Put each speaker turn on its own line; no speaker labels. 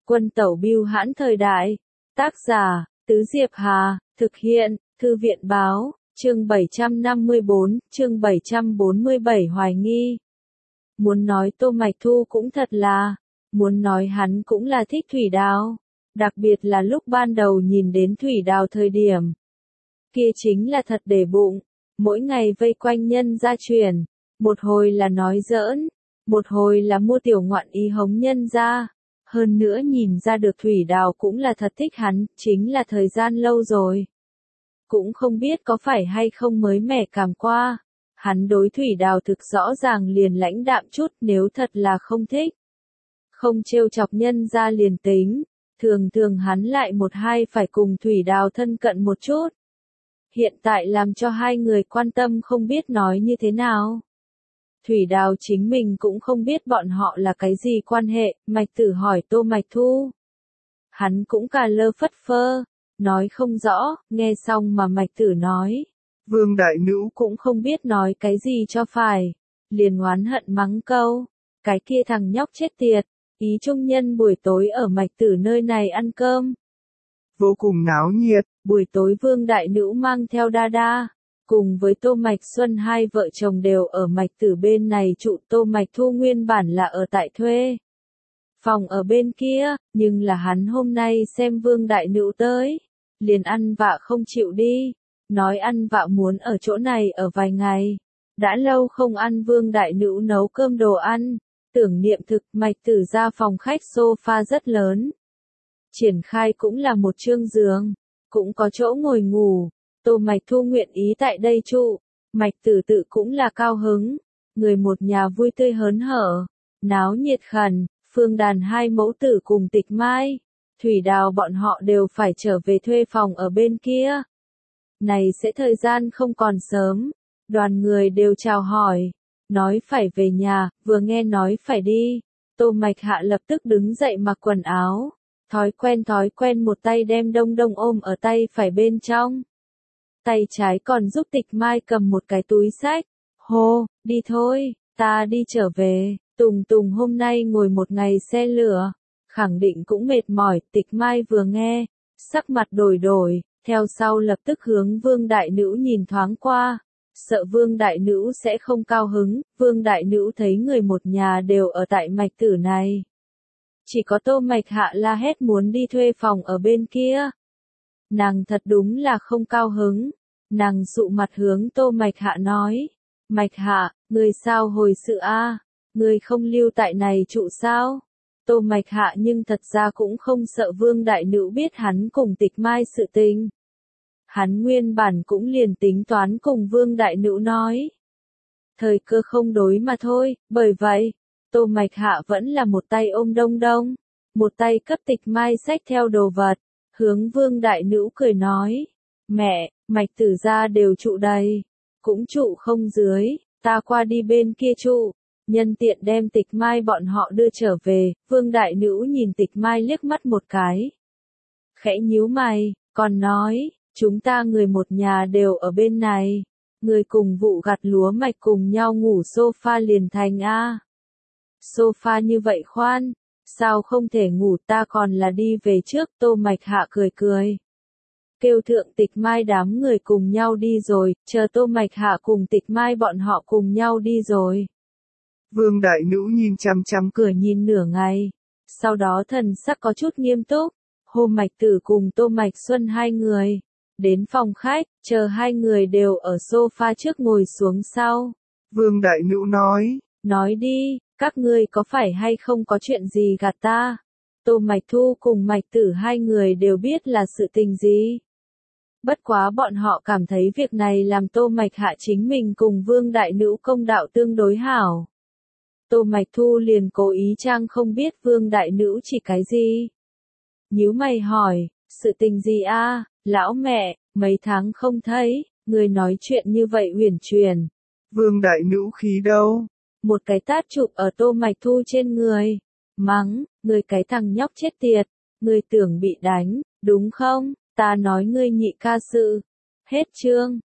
Quân tẩu bưu hãn thời đại. Tác giả, Tứ Diệp Hà, thực hiện, Thư viện báo, chương 754, chương 747 hoài nghi. Muốn nói Tô Mạch Thu cũng thật là, muốn nói hắn cũng là thích Thủy Đào, đặc biệt là lúc ban đầu nhìn đến Thủy Đào thời điểm. Kia chính là thật để bụng, mỗi ngày vây quanh nhân gia truyền, một hồi là nói giỡn, một hồi là mua tiểu ngoạn ý hống nhân gia. Hơn nữa nhìn ra được Thủy Đào cũng là thật thích hắn, chính là thời gian lâu rồi. Cũng không biết có phải hay không mới mẻ cảm qua. Hắn đối Thủy Đào thực rõ ràng liền lãnh đạm chút, nếu thật là không thích. Không trêu chọc nhân ra liền tính, thường thường hắn lại một hai phải cùng Thủy Đào thân cận một chút. Hiện tại làm cho hai người quan tâm không biết nói như thế nào. Thủy Đào chính mình cũng không biết bọn họ là cái gì quan hệ, Mạch Tử hỏi Tô Mạch Thu. Hắn cũng cà lơ phất phơ, nói không rõ, nghe xong mà Mạch Tử nói.
Vương đại nữ
cũng không biết nói cái gì cho phải, liền oán hận mắng câu. Cái kia thằng nhóc chết tiệt, ý trung nhân buổi tối ở Mạch Tử nơi này ăn cơm.
vô cùng náo nhiệt,
buổi tối Vương đại nữ mang theo đa đa. Cùng với Tô Mạch Xuân hai vợ chồng đều ở Mạch Tử bên này trụ, Tô Mạch Thu nguyên bản là ở tại thuê phòng ở bên kia, nhưng là hắn hôm nay xem Vương đại nữ tới, liền ăn vạ không chịu đi, nói ăn vạ muốn ở chỗ này ở vài ngày. Đã lâu không ăn Vương đại nữ nấu cơm đồ ăn, tưởng niệm thực. Mạch Tử ra phòng khách sofa rất lớn, triển khai cũng là một chương giường, cũng có chỗ ngồi ngủ. Tô Mạch Thu nguyện ý tại đây trụ, Mạch Tử tự cũng là cao hứng, người một nhà vui tươi hớn hở, náo nhiệt khẩn. Phương Đàn hai mẫu tử cùng Tịch Mai, Thủy Đào bọn họ đều phải trở về thuê phòng ở bên kia. Này sẽ thời gian không còn sớm, đoàn người đều chào hỏi, nói phải về nhà, vừa nghe nói phải đi, Tô Mạch Hạ lập tức đứng dậy mặc quần áo, thói quen một tay đem Đông Đông ôm ở tay phải bên trong. Tay trái còn giúp Tịch Mai cầm một cái túi xách, hô, đi thôi, ta đi trở về. Tùng Tùng hôm nay ngồi một ngày xe lửa, khẳng định cũng mệt mỏi. Tịch Mai vừa nghe, sắc mặt đổi, theo sau lập tức hướng Vương đại nữ nhìn thoáng qua, sợ Vương đại nữ sẽ không cao hứng. Vương đại nữ thấy người một nhà đều ở tại Mạch Tử này, chỉ có Tô Mạch Hạ la hét muốn đi thuê phòng ở bên kia, nàng thật đúng là không cao hứng. Nàng dụ mặt hướng Tô Mạch Hạ nói, Mạch Hạ, người sao hồi sự a? Người không lưu tại này trụ sao? Tô Mạch Hạ nhưng thật ra cũng không sợ Vương đại nữ biết hắn cùng Tịch Mai sự tình. Hắn nguyên bản cũng liền tính toán cùng Vương đại nữ nói. Thời cơ không đối mà thôi, bởi vậy, Tô Mạch Hạ vẫn là một tay ôm Đông Đông, một tay cấp Tịch Mai xách theo đồ vật, hướng Vương đại nữ cười nói, mẹ, Mạch Tử gia đều trụ đầy, cũng trụ không dưới, ta qua đi bên kia trụ. Nhân tiện đem Tịch Mai bọn họ đưa trở về. Vương đại nữ nhìn Tịch Mai liếc mắt một cái, khẽ nhíu mày, còn nói, chúng ta người một nhà đều ở bên này, người cùng vụ gặt lúa mạch cùng nhau ngủ sofa liền thành a. Sofa như vậy khoan, sao không thể ngủ, ta còn là đi về trước. Tô Mạch Hạ cười, kêu thượng Tịch Mai đám người cùng nhau đi rồi, chờ Tô Mạch Hạ cùng Tịch Mai bọn họ cùng nhau đi rồi.
Vương đại nữ nhìn chăm chăm
cửa nhìn nửa ngày, sau đó thần sắc có chút nghiêm túc. Hôm Mạch Tử cùng Tô Mạch Xuân hai người đến phòng khách, chờ hai người đều ở sofa trước ngồi xuống sau.
Vương đại nữ
nói đi, các ngươi có phải hay không có chuyện gì gạt ta? Tô Mạch Thu cùng Mạch Tử hai người đều biết là sự tình gì. Bất quá bọn họ cảm thấy việc này làm Tô Mạch Hạ chính mình cùng Vương đại nữ công đạo tương đối hảo. Tô Mạch Thu liền cố ý trang không biết Vương đại nữ chỉ cái gì. Nhíu mày hỏi, sự tình gì a? Lão mẹ, mấy tháng không thấy, người nói chuyện như vậy uyển chuyển.
Vương đại nữ khí đâu?
Một cái tát chụp ở Tô Mạch Thu trên người, mắng, người cái thằng nhóc chết tiệt, người tưởng bị đánh, đúng không? Ta nói ngươi nhị ca sự. Hết chương.